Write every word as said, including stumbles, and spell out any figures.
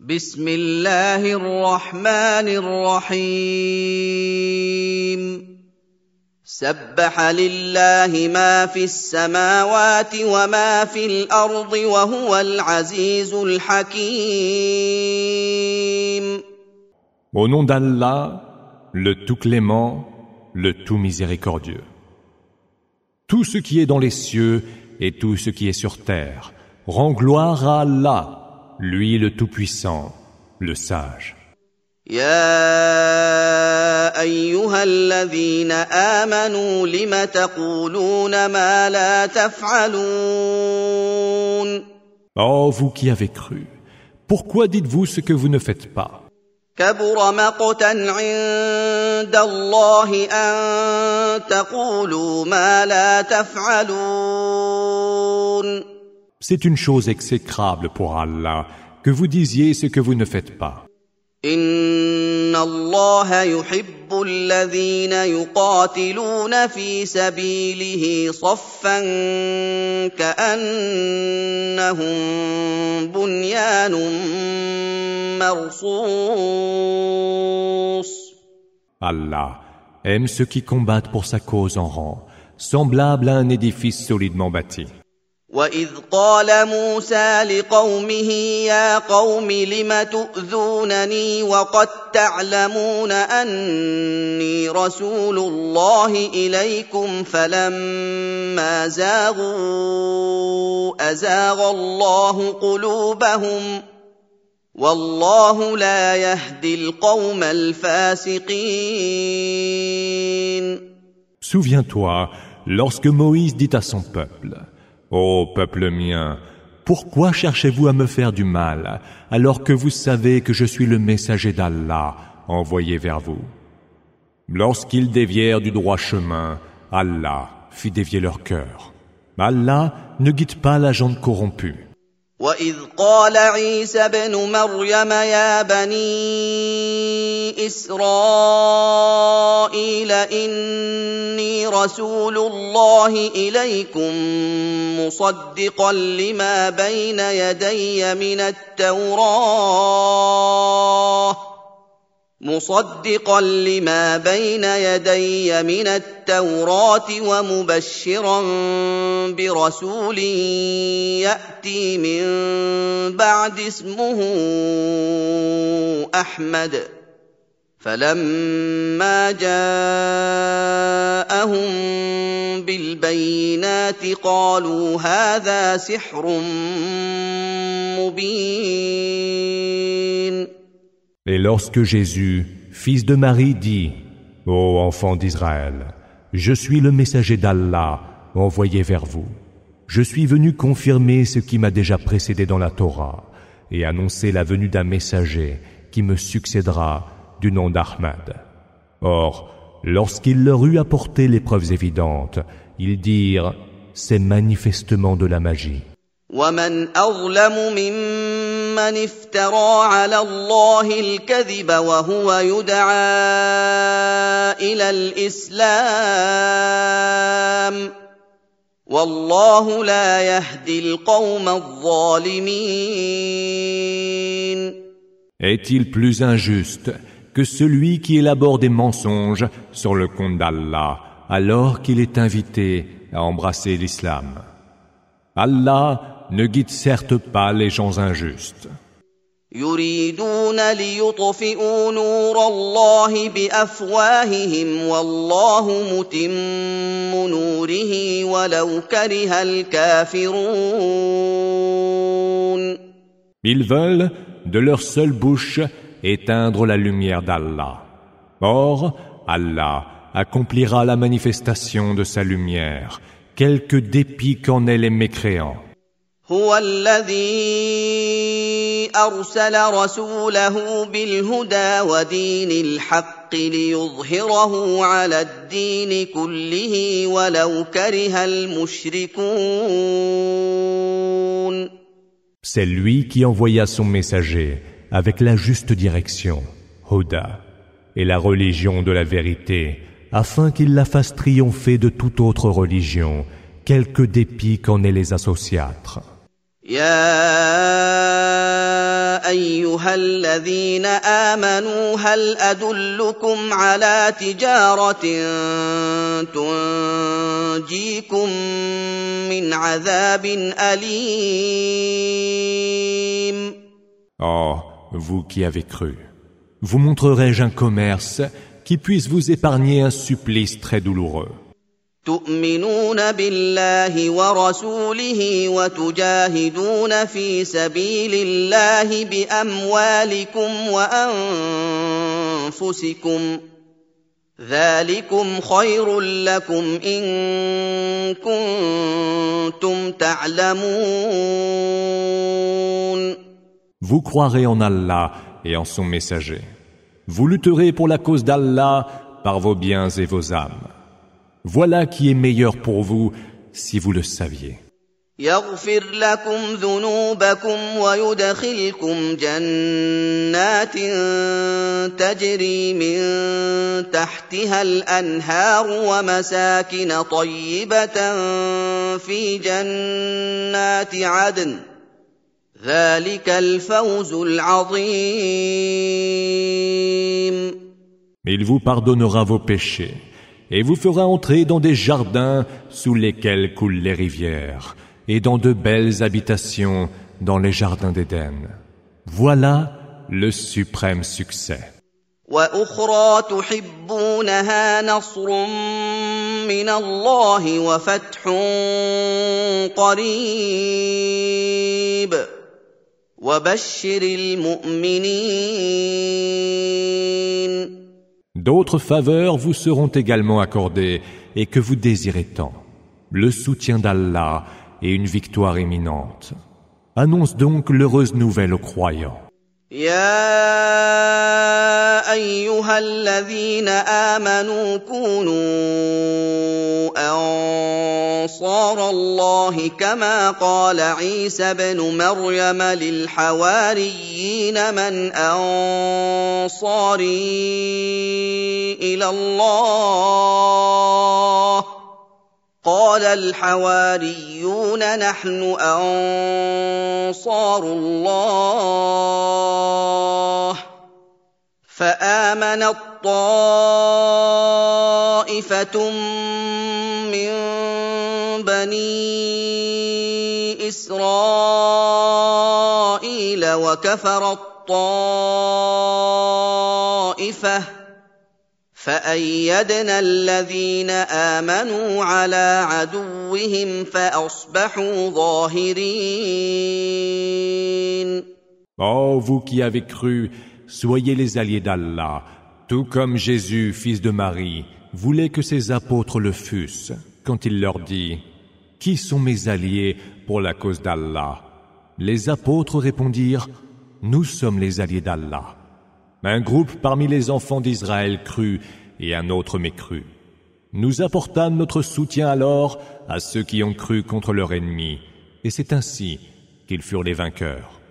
بسم الله الرحمن الرحيم سبح لله ما في السماوات وما في الأرض وهو العزيز الحكيم. Au nom d'Allah, le tout clément, le tout miséricordieux. Tout ce qui est dans les cieux et tout ce qui est sur terre rend gloire à Allah, lui le tout-puissant, le sage. يا أيها الذين آمنوا لم تقولون ما لا تفعلون. Oh, vous qui avez cru, pourquoi dites-vous ce que vous ne faites pas? كبر مقتا عند الله أن تقولوا ما لا تفعلون. C'est une chose exécrable pour Allah que vous disiez ce que vous ne faites pas. إن الله يحب الذين يقاتلون في سبيله صفا كأنهم بنيان مرصوص. Allah aime ceux qui combattent pour sa cause en rang, semblable à un édifice solidement bâti. وَإِذْ قَالَ مُوسَى لِقَوْمِهِ يَا قَوْمِ لِمَ تُؤْذُونَنِي وَقَدْ تَعْلَمُونَ أَنِّي رَسُولُ اللَّهِ إِلَيْكُمْ فَلَمَّا زَاغُوا أَزَاغَ اللَّهُ قُلُوبَهُمْ وَاللَّهُ لَا يَهْدِي الْقَوْمَ الْفَاسِقِينَ. Souviens-toi, lorsque Moïse dit à son peuple: Ô peuple mien, pourquoi cherchez-vous à me faire du mal, alors que vous savez que je suis le messager d'Allah, envoyé vers vous? Lorsqu'ils dévièrent du droit chemin, Allah fit dévier leur cœur. Allah ne guide pas la gente corrompue. وَإِذْ قَالَ عِيسَى ابْنُ مَرْيَمَ يَا بَنِي إِسْرَائِيلَ إِنِّي رَسُولُ اللَّهِ إِلَيْكُمْ مُصَدِّقًا لِمَا بَيْنَ يَدَيَّ مِنَ التَّوْرَاةِ مُصَدِّقًا لِمَا بَيْنَ يَدَيَّ مِنَ التَّوْرَاةِ وَمُبَشِّرًا بِرَسُولٍ يَأْتِي مِن بَعْدِ اسْمُهُ أَحْمَدُ فَلَمَّا جَاءَهُم بِالْبَيِّنَاتِ قَالُوا هَٰذَا سِحْرٌ مُّبِينٌ. Et lorsque Jésus, fils de Marie, dit: Ô enfants d'Israël, je suis le messager d'Allah, envoyé vers vous. Je suis venu confirmer ce qui m'a déjà précédé dans la Torah et annoncer la venue d'un messager qui me succédera du nom d'Ahmad. Or, lorsqu'il leur eut apporté les preuves évidentes, ils dirent: c'est manifestement de la magie. وَمَنْ أَظْلَمُ مِمَّنِ افْتَرَىٰ عَلَى اللَّهِ الْكَذِبَ وَهُوَ يُدْعَىٰ إِلَى الْإِسْلَامِ وَاللَّهُ لَا يَهْدِي الْقَوْمَ الظَّالِمِينَ. Est-il plus injuste que celui qui élabore des mensonges sur le compte d'Allah alors qu'il est invité à embrasser l'islam? Allah ne guide certes pas les gens injustes. يريدون ليطفئوا نور الله بأفواههم والله متم نوره ولو كره الكافرون. Ils veulent, de leur seule bouche, éteindre la lumière d'Allah. Or, Allah accomplira la manifestation de sa lumière, quelque dépit qu'en aient les mécréants. هو الذي أرسل رسوله بالهدى ودين الحق ليظهره على الدين كله ولو كره المشركون. C'est lui qui envoya son messager avec la juste direction, Huda, et la religion de la vérité, afin qu'il la fasse triompher de toute autre religion, quelque dépit qu'en aient les associatres. يا ايها الذين امنوا هل ادلكم على تجاره تنجيكم من عذاب اليم. Oh, vous qui avez cru, vous montrerai-je un commerce qui puisse vous épargner un supplice très douloureux. تؤمنون بالله ورسوله وتجاهدون في سبيل الله بأموالكم وأنفسكم ذلكم خير لكم إن كنتم تعلمون. Vous croirez en Allah et en son messager. Vous lutterez pour la cause d'Allah par vos biens et vos âmes. Voilà qui est meilleur pour vous si vous le saviez. يغفر لكم ذنوبكم ويدخلكم جنات تجري من تحتها الأنهار ومساكن طيبة في جنات عدن ذلك الفوز العظيم. Il vous pardonnera vos péchés et vous fera entrer dans des jardins sous lesquels coulent les rivières, et dans de belles habitations dans les jardins d'Éden. Voilà le suprême succès. وأخرى تحبونها نصر من الله وفتح قريب وبشر المؤمنين. D'autres faveurs vous seront également accordées et que vous désirez tant. Le soutien d'Allah et une victoire imminente. Annonce donc l'heureuse nouvelle aux croyants. يا أيها الذين آمنوا كونوا أنصار الله كما قال عيسى ابن مريم للحواريين من أنصاري إلى الله قال الحواريون نحن أنصار الله فآمنت طائفة من بني إسرائيل وكفرت طائفة فأيدنا الذين آمنوا على عدوهم فأصبحوا ظاهرين. Oh, vous qui avez cru, soyez les alliés d'Allah, tout comme Jésus, fils de Marie, voulait que ses apôtres le fussent, quand il leur dit « Qui sont mes alliés pour la cause d'Allah ?» Les apôtres répondirent « Nous sommes les alliés d'Allah. » Un groupe parmi les enfants d'Israël crut et un autre mécrut. Nous apportâmes notre soutien alors à ceux qui ont cru contre leur ennemi, et c'est ainsi qu'ils furent les vainqueurs.